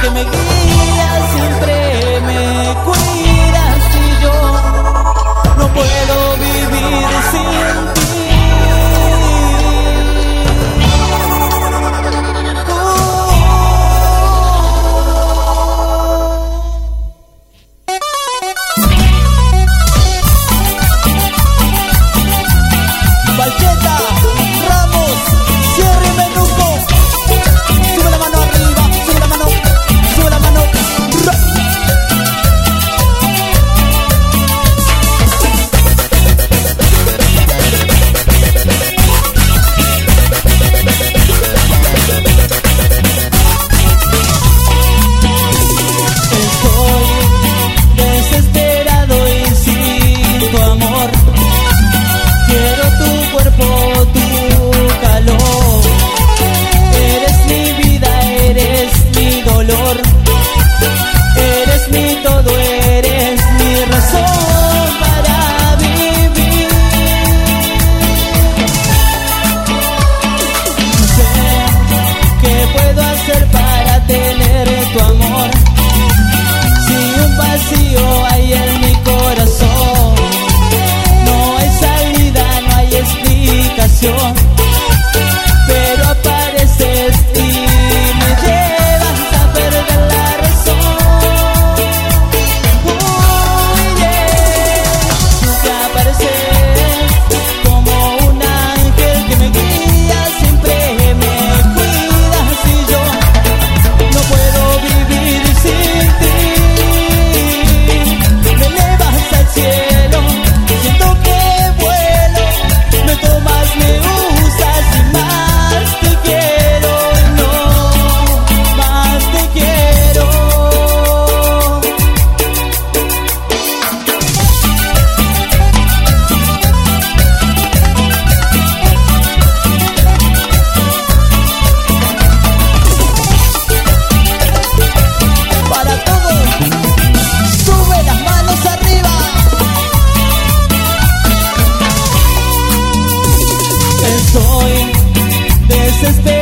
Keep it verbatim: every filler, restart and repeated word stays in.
que me guías, siempre me cuidas y yo no puedo vivir sin ti. Valcheta, Ramos, Sierra y Menuco. Sube la mano arriba, sube la mano, sube la mano. Estoy desesperado y sin tu amor. Quiero tu cuerpo, tu calor. Eres mi vida, eres mi dolor. Eres mi todo, eres mi razón para vivir. No sé qué puedo hacer para tener tu amor. Si un vacío hay en mi corazón, no hay salida, no hay explicación, pero apareces y me llevas a perder la razón. Uy, yeah. Te apareces como un ángel que me guía, siempre me cuidas y yo no puedo vivir sin ti. Me elevas al cielo, siento que vuelo, me tomas, me usas y más te quiero, no, más te quiero. Para todos, sube las manos arriba. Estoy desesperado